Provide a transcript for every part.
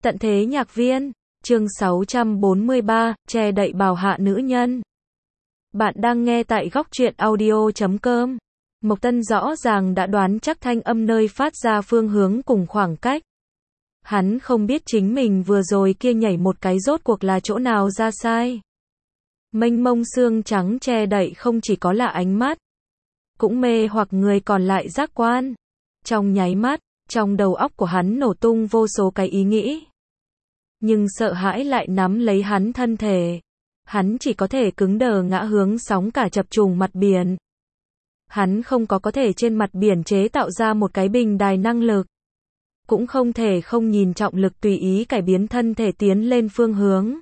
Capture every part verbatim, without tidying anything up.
Tận thế nhạc viên, chương sáu trăm bốn mươi ba, che đậy bào hạ nữ nhân. Bạn đang nghe tại góc truyện audio chấm com. Mộc Tân rõ ràng đã đoán chắc thanh âm nơi phát ra phương hướng cùng khoảng cách. Hắn không biết chính mình vừa rồi kia nhảy một cái rốt cuộc là chỗ nào ra sai. Mênh mông xương trắng che đậy không chỉ có là ánh mắt, cũng mê hoặc người còn lại giác quan. Trong nháy mắt, trong đầu óc của hắn nổ tung vô số cái ý nghĩ. Nhưng sợ hãi lại nắm lấy hắn thân thể. Hắn chỉ có thể cứng đờ ngã hướng sóng cả chập trùng mặt biển. Hắn không có có thể trên mặt biển chế tạo ra một cái bình đài năng lực. Cũng không thể không nhìn trọng lực tùy ý cải biến thân thể tiến lên phương hướng.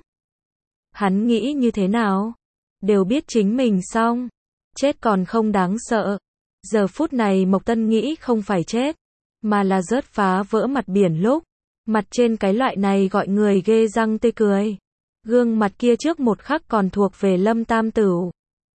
Hắn nghĩ như thế nào? Đều biết chính mình xong. Chết còn không đáng sợ. Giờ phút này Mộc Tân nghĩ không phải chết, mà là rớt phá vỡ mặt biển lúc. Mặt trên cái loại này gọi người ghê răng tê cười. Gương mặt kia trước một khắc còn thuộc về Lâm Tam Tửu.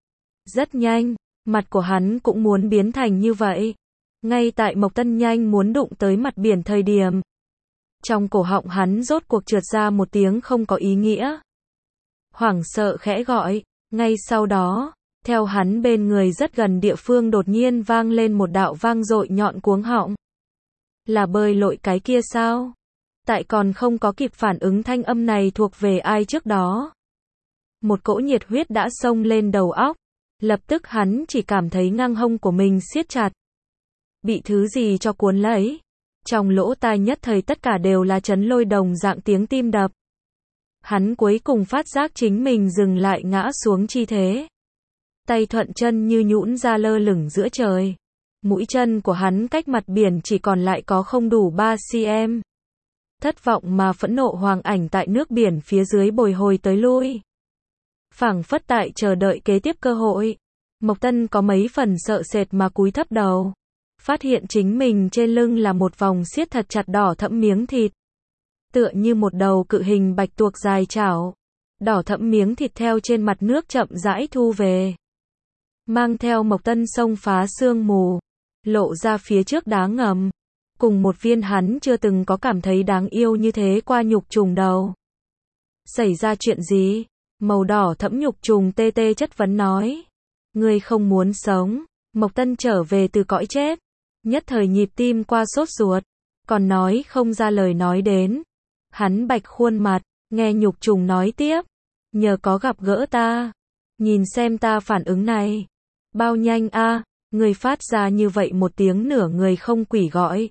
Rất nhanh, mặt của hắn cũng muốn biến thành như vậy. Ngay tại Mộc Tân nhanh muốn đụng tới mặt biển thời điểm. Trong cổ họng hắn rốt cuộc trượt ra một tiếng không có ý nghĩa. Hoảng sợ khẽ gọi, ngay sau đó, theo hắn bên người rất gần địa phương đột nhiên vang lên một đạo vang dội nhọn cuống họng. Là bơi lội cái kia sao? Tại còn không có kịp phản ứng thanh âm này thuộc về ai trước đó. Một cỗ nhiệt huyết đã xông lên đầu óc. Lập tức hắn chỉ cảm thấy ngang hông của mình siết chặt. Bị thứ gì cho cuốn lấy. Trong lỗ tai nhất thời tất cả đều là chấn lôi đồng dạng tiếng tim đập. Hắn cuối cùng phát giác chính mình dừng lại ngã xuống chi thế. Tay thuận chân như nhũn ra lơ lửng giữa trời. Mũi chân của hắn cách mặt biển chỉ còn lại có không đủ ba xăng-ti-mét. Thất vọng mà phẫn nộ hoàng ảnh tại nước biển phía dưới bồi hồi tới lui. Phảng phất tại chờ đợi kế tiếp cơ hội. Mộc Tân có mấy phần sợ sệt mà cúi thấp đầu. Phát hiện chính mình trên lưng là một vòng siết thật chặt đỏ thẫm miếng thịt. Tựa như một đầu cự hình bạch tuộc dài chảo. Đỏ thẫm miếng thịt theo trên mặt nước chậm rãi thu về. Mang theo Mộc Tân xông phá sương mù. Lộ ra phía trước đá ngầm. Cùng một viên hắn chưa từng có cảm thấy đáng yêu như thế qua nhục trùng đầu. Xảy ra chuyện gì? Màu đỏ thẫm nhục trùng tê tê chất vấn nói. Ngươi không muốn sống. Mộc Tân trở về từ cõi chết. Nhất thời nhịp tim qua sốt ruột. Còn nói không ra lời nói đến. Hắn bạch khuôn mặt. Nghe nhục trùng nói tiếp. Nhờ có gặp gỡ ta. Nhìn xem ta phản ứng này. Bao nhanh a à, người phát ra như vậy một tiếng nửa người không quỷ gọi.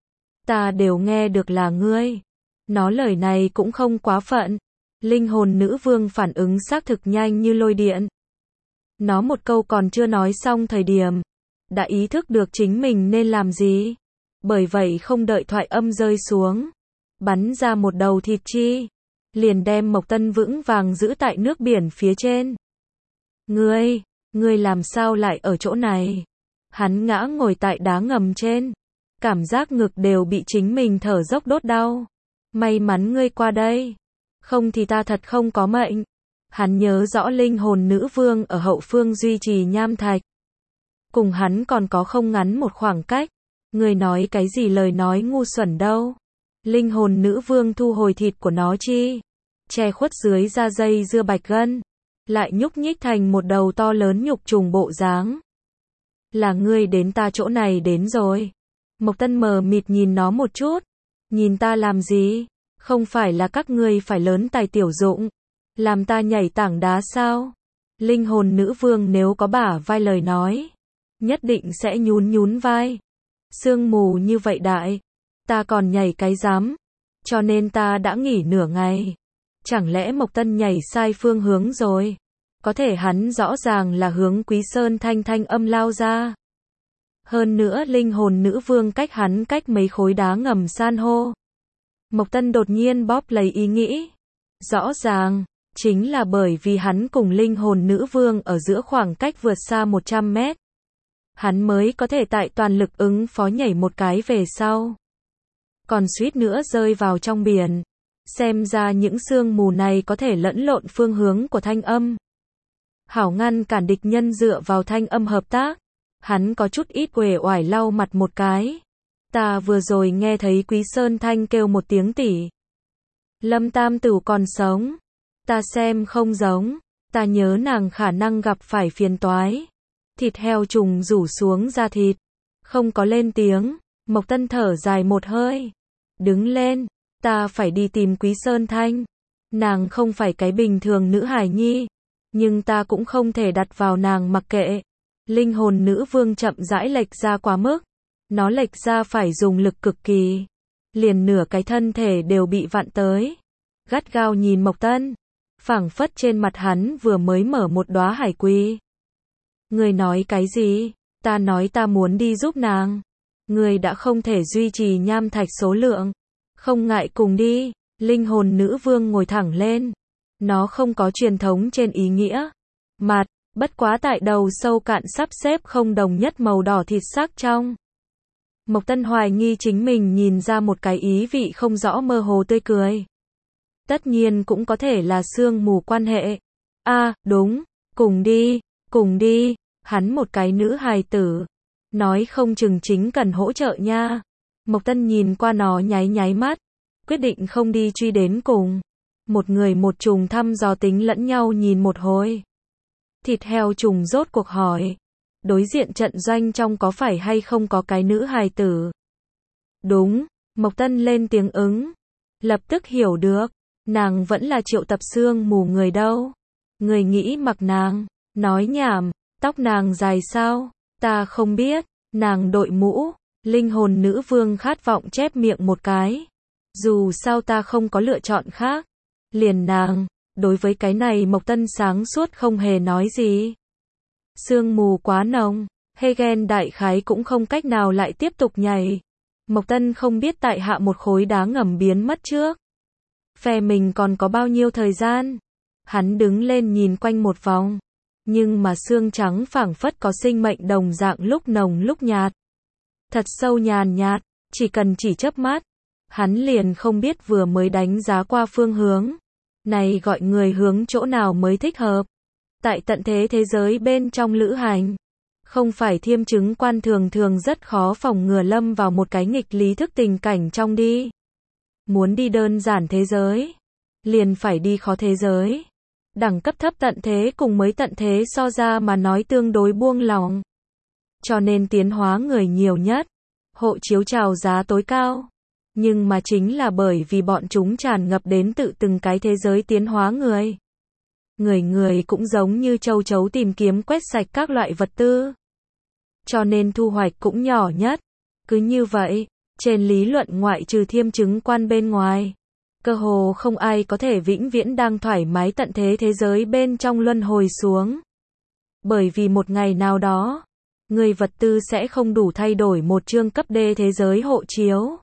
Ta đều nghe được là ngươi. Nó lời này cũng không quá phận. Linh hồn nữ vương phản ứng xác thực nhanh như lôi điện. Nó một câu còn chưa nói xong thời điểm. Đã ý thức được chính mình nên làm gì. Bởi vậy không đợi thoại âm rơi xuống. Bắn ra một đầu thịt chi. Liền đem Mộc Tân vững vàng giữ tại nước biển phía trên. Ngươi, ngươi làm sao lại ở chỗ này? Hắn ngã ngồi tại đá ngầm trên. Cảm giác ngực đều bị chính mình thở dốc đốt đau. May mắn ngươi qua đây. Không thì ta thật không có mệnh. Hắn nhớ rõ linh hồn nữ vương ở hậu phương duy trì nham thạch. Cùng hắn còn có không ngắn một khoảng cách. Ngươi nói cái gì lời nói ngu xuẩn đâu. Linh hồn nữ vương thu hồi thịt của nó chi. Che khuất dưới da dây dưa bạch gân. Lại nhúc nhích thành một đầu to lớn nhục trùng bộ dáng. Là ngươi đến ta chỗ này đến rồi. Mộc Tân mờ mịt nhìn nó một chút. Nhìn ta làm gì? Không phải là các ngươi phải lớn tài tiểu dụng. Làm ta nhảy tảng đá sao? Linh hồn nữ vương nếu có bả vai lời nói. Nhất định sẽ nhún nhún vai. Sương mù như vậy đại. Ta còn nhảy cái dám. Cho nên ta đã nghỉ nửa ngày. Chẳng lẽ Mộc Tân nhảy sai phương hướng rồi? Có thể hắn rõ ràng là hướng Quý Sơn thanh thanh âm lao ra. Hơn nữa linh hồn nữ vương cách hắn cách mấy khối đá ngầm san hô. Mộc Tân đột nhiên bóp lấy ý nghĩ. Rõ ràng, chính là bởi vì hắn cùng linh hồn nữ vương ở giữa khoảng cách vượt xa một trăm mét. Hắn mới có thể tại toàn lực ứng phó nhảy một cái về sau. Còn suýt nữa rơi vào trong biển. Xem ra những sương mù này có thể lẫn lộn phương hướng của thanh âm. Hảo ngăn cản địch nhân dựa vào thanh âm hợp tác. Hắn có chút ít uể oải lau mặt một cái. Ta vừa rồi nghe thấy Quý Sơn Thanh kêu một tiếng tỷ. Lâm Tam Tửu còn sống. Ta xem không giống. Ta nhớ nàng khả năng gặp phải phiền toái. Thịt heo trùng rủ xuống da thịt. Không có lên tiếng. Mộc Tân thở dài một hơi. Đứng lên. Ta phải đi tìm Quý Sơn Thanh. Nàng không phải cái bình thường nữ hài nhi. Nhưng ta cũng không thể đặt vào nàng mặc kệ. Linh hồn nữ vương chậm rãi lệch ra quá mức. Nó lệch ra phải dùng lực cực kỳ. Liền nửa cái thân thể đều bị vặn tới. Gắt gao nhìn Mộc Tân. Phảng phất trên mặt hắn vừa mới mở một đóa hải quy. Người nói cái gì? Ta nói ta muốn đi giúp nàng. Người đã không thể duy trì nham thạch số lượng. Không ngại cùng đi. Linh hồn nữ vương ngồi thẳng lên. Nó không có truyền thống trên ý nghĩa. Mặt, bất quá tại đầu sâu cạn sắp xếp không đồng nhất màu đỏ thịt sắc trong. Mộc Tân hoài nghi chính mình nhìn ra một cái ý vị không rõ mơ hồ tươi cười. Tất nhiên cũng có thể là sương mù quan hệ. A, à, đúng, cùng đi, cùng đi, hắn một cái nữ hài tử. Nói không chừng chính cần hỗ trợ nha. Mộc Tân nhìn qua nó nháy nháy mắt. Quyết định không đi truy đến cùng. Một người một trùng thăm dò tính lẫn nhau nhìn một hồi. Thịt heo trùng rốt cuộc hỏi. Đối diện trận doanh trong có phải hay không có cái nữ hài tử? Đúng, Mộc Tân lên tiếng ứng. Lập tức hiểu được. Nàng vẫn là triệu tập xương mù người đâu. Người nghĩ mặc nàng. Nói nhảm, tóc nàng dài sao? Ta không biết. Nàng đội mũ. Linh hồn nữ vương khát vọng chép miệng một cái. Dù sao ta không có lựa chọn khác. Liền nàng. Đối với cái này Mộc Tân sáng suốt không hề nói gì. Sương mù quá nồng. Hegen đại khái cũng không cách nào lại tiếp tục nhảy. Mộc Tân không biết tại hạ một khối đá ngầm biến mất trước. Phe mình còn có bao nhiêu thời gian. Hắn đứng lên nhìn quanh một vòng. Nhưng mà xương trắng phảng phất có sinh mệnh đồng dạng lúc nồng lúc nhạt. Thật sâu nhàn nhạt. Chỉ cần chỉ chớp mắt. Hắn liền không biết vừa mới đánh giá qua phương hướng. Này gọi người hướng chỗ nào mới thích hợp. Tại tận thế thế giới bên trong lữ hành. Không phải thiêm chứng quan thường thường rất khó phòng ngừa lâm vào một cái nghịch lý thức tình cảnh trong đi. Muốn đi đơn giản thế giới. Liền phải đi khó thế giới. Đẳng cấp thấp tận thế cùng mới tận thế so ra mà nói tương đối buông lòng. Cho nên tiến hóa người nhiều nhất. Hộ chiếu chào giá tối cao. Nhưng mà chính là bởi vì bọn chúng tràn ngập đến tự từng cái thế giới tiến hóa người. Người người cũng giống như châu chấu tìm kiếm quét sạch các loại vật tư. Cho nên thu hoạch cũng nhỏ nhất. Cứ như vậy, trên lý luận ngoại trừ thiêm chứng quan bên ngoài. Cơ hồ không ai có thể vĩnh viễn đang thoải mái tận thế thế giới bên trong luân hồi xuống. Bởi vì một ngày nào đó, người vật tư sẽ không đủ thay đổi một chương cấp D thế giới hộ chiếu.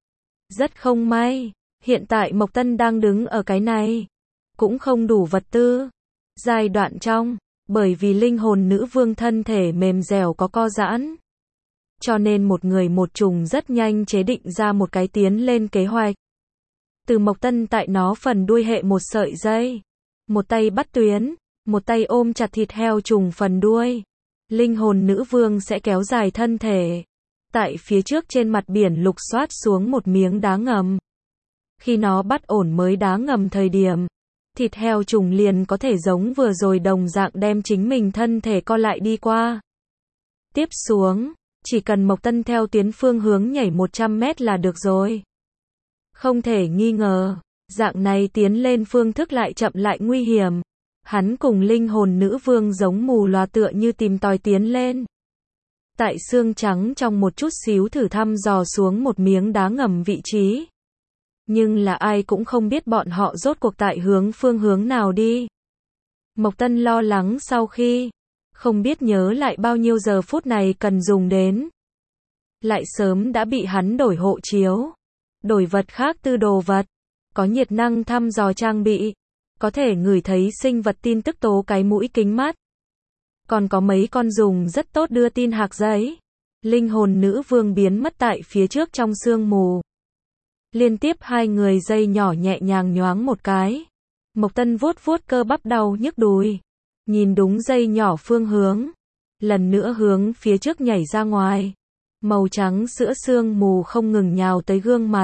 Rất không may, hiện tại Mộc Tân đang đứng ở cái này. Cũng không đủ vật tư. Giai đoạn trong, bởi vì linh hồn nữ vương thân thể mềm dẻo có co giãn. Cho nên một người một trùng rất nhanh chế định ra một cái tiến lên kế hoạch. Từ Mộc Tân tại nó phần đuôi hệ một sợi dây. Một tay bắt tuyến, một tay ôm chặt thịt heo trùng phần đuôi. Linh hồn nữ vương sẽ kéo dài thân thể. Tại phía trước trên mặt biển lục soát xuống một miếng đá ngầm. Khi nó bắt ổn mới đá ngầm thời điểm, thịt heo trùng liền có thể giống vừa rồi đồng dạng đem chính mình thân thể co lại đi qua. Tiếp xuống, chỉ cần Mộc Tân theo tuyến phương hướng nhảy một trăm mét là được rồi. Không thể nghi ngờ, dạng này tiến lên phương thức lại chậm lại nguy hiểm. Hắn cùng linh hồn nữ vương giống mù loà tựa như tìm tòi tiến lên. Tại xương trắng trong một chút xíu thử thăm dò xuống một miếng đá ngầm vị trí. Nhưng là ai cũng không biết bọn họ rốt cuộc tại hướng phương hướng nào đi. Mộc Tân lo lắng sau khi không biết nhớ lại bao nhiêu giờ phút này cần dùng đến. Lại sớm đã bị hắn đổi hộ chiếu. Đổi vật khác tư đồ vật. Có nhiệt năng thăm dò trang bị. Có thể ngửi thấy sinh vật tin tức tố cái mũi kính mắt. Còn có mấy con dùng rất tốt đưa tin hạc giấy. Linh hồn nữ vương biến mất tại phía trước trong sương mù. Liên tiếp hai người dây nhỏ nhẹ nhàng nhoáng một cái. Mộc Tân vuốt vuốt cơ bắp đau nhức đùi. Nhìn đúng dây nhỏ phương hướng. Lần nữa hướng phía trước nhảy ra ngoài. Màu trắng sữa sương mù không ngừng nhào tới gương mặt.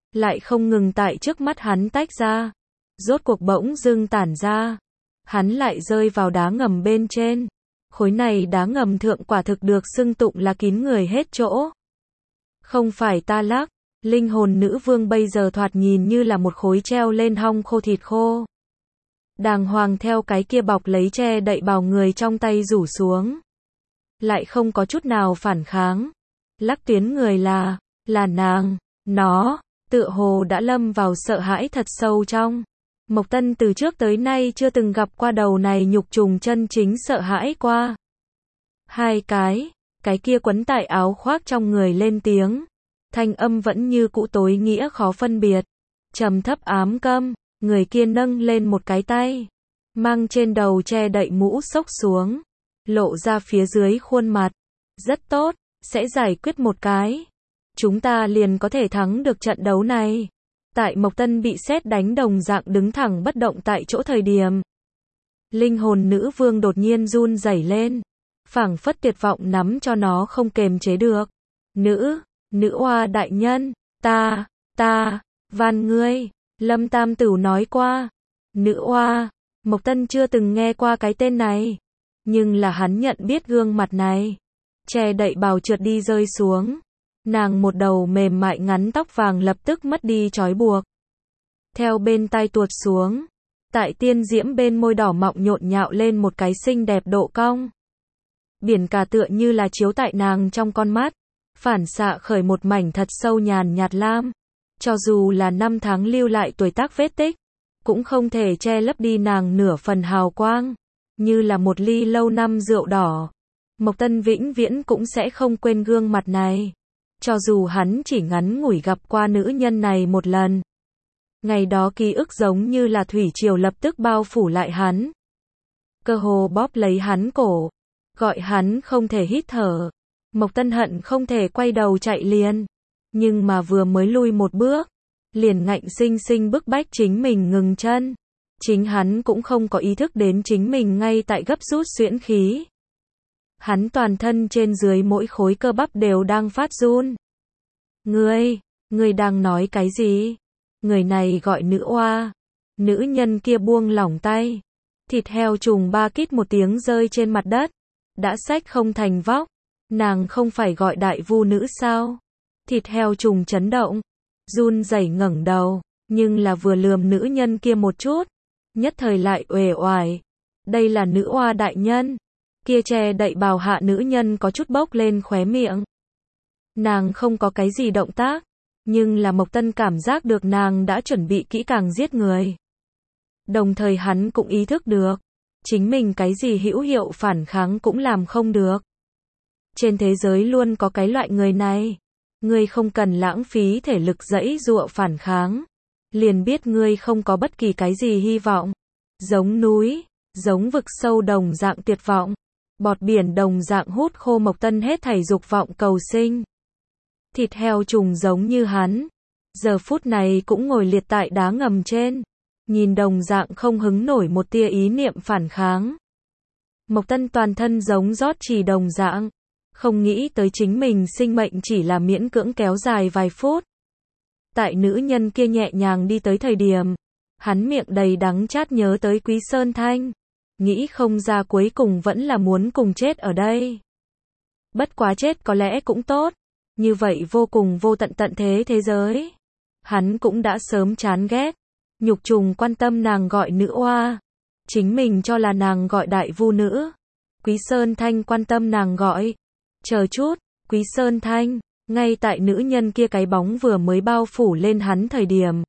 lại không ngừng tại trước mắt hắn tách ra. Rốt cuộc bỗng dưng tản ra. Hắn lại rơi vào đá ngầm bên trên. Khối này đá ngầm thượng quả thực được xưng tụng là kín người hết chỗ. Không phải ta lắc, linh hồn nữ vương bây giờ thoạt nhìn như là một khối treo lên hong khô thịt khô. Đàng hoàng theo cái kia bọc lấy che đậy bào người trong tay rủ xuống. Lại không có chút nào phản kháng. Lắc tuyến người là, là nàng, nó, tựa hồ đã lâm vào sợ hãi thật sâu trong. Mộc Tân từ trước tới nay chưa từng gặp qua đầu này nhục trùng chân chính sợ hãi qua. Hai cái, cái kia quấn tại áo khoác trong người lên tiếng. Thanh âm vẫn như cũ tối nghĩa khó phân biệt. Trầm thấp ám câm, người kia nâng lên một cái tay. Mang trên đầu che đậy mũ xốc xuống. Lộ ra phía dưới khuôn mặt. Rất tốt, sẽ giải quyết một cái. Chúng ta liền có thể thắng được trận đấu này. Tại Mộc Tân bị sét đánh đồng dạng đứng thẳng bất động tại chỗ thời điểm. Linh hồn nữ vương đột nhiên run rẩy lên. Phảng phất tuyệt vọng nắm cho nó không kềm chế được. Nữ, nữ oa đại nhân, ta, ta, van ngươi, Lâm Tam Tửu nói qua. Nữ oa, Mộc Tân chưa từng nghe qua cái tên này. Nhưng là hắn nhận biết gương mặt này. Che đậy bào trượt đi rơi xuống. Nàng một đầu mềm mại ngắn tóc vàng lập tức mất đi trói buộc. Theo bên tai tuột xuống. Tại tiên diễm bên môi đỏ mọng nhộn nhạo lên một cái xinh đẹp độ cong. Biển cả tựa như là chiếu tại nàng trong con mắt. Phản xạ khởi một mảnh thật sâu nhàn nhạt lam. Cho dù là năm tháng lưu lại tuổi tác vết tích. Cũng không thể che lấp đi nàng nửa phần hào quang. Như là một ly lâu năm rượu đỏ. Mộc Tân vĩnh viễn cũng sẽ không quên gương mặt này. Cho dù hắn chỉ ngắn ngủi gặp qua nữ nhân này một lần. Ngày đó ký ức giống như là thủy triều lập tức bao phủ lại hắn. Cơ hồ bóp lấy hắn cổ. Gọi hắn không thể hít thở. Mộc Tân hận không thể quay đầu chạy liền. Nhưng mà vừa mới lui một bước. Liền ngạnh sinh sinh bức bách chính mình ngừng chân. Chính hắn cũng không có ý thức đến chính mình ngay tại gấp rút xuyễn khí. Hắn toàn thân trên dưới mỗi khối cơ bắp đều đang phát run. Ngươi, ngươi đang nói cái gì? Người này gọi nữ oa. Nữ nhân kia buông lỏng tay. Thịt heo trùng ba kít một tiếng rơi trên mặt đất. Đã xách không thành vóc. Nàng không phải gọi đại vu nữ sao? Thịt heo trùng chấn động. Run rẩy ngẩng đầu. Nhưng là vừa lườm nữ nhân kia một chút. Nhất thời lại uể oải. Đây là nữ oa đại nhân. Kia che đậy bào hạ nữ nhân có chút bốc lên khóe miệng. Nàng không có cái gì động tác. Nhưng là Mộc Tân cảm giác được nàng đã chuẩn bị kỹ càng giết người. Đồng thời hắn cũng ý thức được. Chính mình cái gì hữu hiệu phản kháng cũng làm không được. Trên thế giới luôn có cái loại người này. Ngươi không cần lãng phí thể lực giãy giụa phản kháng. Liền biết ngươi không có bất kỳ cái gì hy vọng. Giống núi, giống vực sâu đồng dạng tuyệt vọng. Bọt biển đồng dạng hút khô Mộc Tân hết thảy dục vọng cầu sinh. Thịt heo trùng giống như hắn. Giờ phút này cũng ngồi liệt tại đá ngầm trên. Nhìn đồng dạng không hứng nổi một tia ý niệm phản kháng. Mộc Tân toàn thân giống rót chỉ đồng dạng. Không nghĩ tới chính mình sinh mệnh chỉ là miễn cưỡng kéo dài vài phút. Tại nữ nhân kia nhẹ nhàng đi tới thời điểm. Hắn miệng đầy đắng chát nhớ tới Quý Sơn Thanh. Nghĩ không ra cuối cùng vẫn là muốn cùng chết ở đây. Bất quá chết có lẽ cũng tốt. Như vậy vô cùng vô tận tận thế thế giới. Hắn cũng đã sớm chán ghét. Nhục trùng quan tâm nàng gọi nữ oa. Chính mình cho là nàng gọi đại vu nữ. Quý Sơn Thanh quan tâm nàng gọi. Chờ chút, Quý Sơn Thanh. Ngay tại nữ nhân kia cái bóng vừa mới bao phủ lên hắn thời điểm.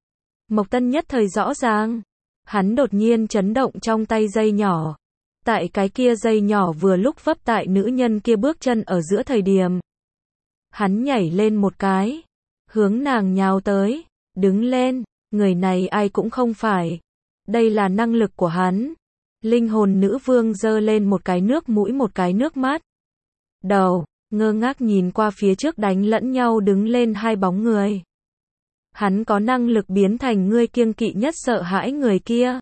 Mộc Tân nhất thời rõ ràng. Hắn đột nhiên chấn động trong tay dây nhỏ. Tại cái kia dây nhỏ vừa lúc vấp tại nữ nhân kia bước chân ở giữa thời điểm. Hắn nhảy lên một cái. Hướng nàng nhào tới. Đứng lên. Người này ai cũng không phải. Đây là năng lực của hắn. Linh hồn nữ vương giơ lên một cái nước mũi một cái nước mắt. Đầu, ngơ ngác nhìn qua phía trước đánh lẫn nhau đứng lên hai bóng người. Hắn có năng lực biến thành ngươi kiêng kỵ nhất sợ hãi người kia.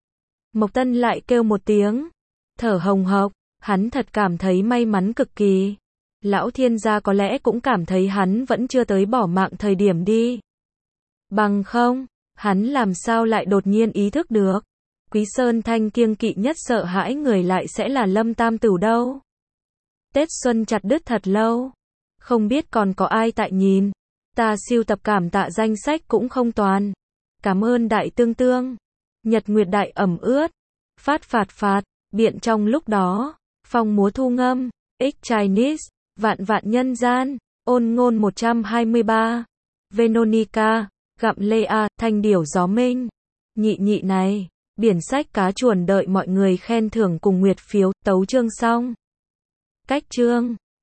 Mộc Tân lại kêu một tiếng. Thở hồng hộc. Hắn thật cảm thấy may mắn cực kỳ. Lão thiên gia có lẽ cũng cảm thấy hắn vẫn chưa tới bỏ mạng thời điểm đi. Bằng không, hắn làm sao lại đột nhiên ý thức được. Quý Sơn Thanh kiêng kỵ nhất sợ hãi người lại sẽ là Lâm Tam Tửu đâu. Tết Xuân chặt đứt thật lâu. Không biết còn có ai tại nhìn. Ta siêu tập cảm tạ danh sách cũng không toàn. Cảm ơn đại tương tương. Nhật Nguyệt đại ẩm ướt. Phát phạt phạt. Biện trong lúc đó. Phong múa thu ngâm. X Chinese. Vạn vạn nhân gian. Ôn ngôn một trăm hai mươi ba. Veronica. Gặm lê a. Thanh điểu gió minh. Nhị nhị này. Biển sách cá chuồn đợi mọi người khen thưởng cùng nguyệt phiếu. Tấu chương xong. Cách chương.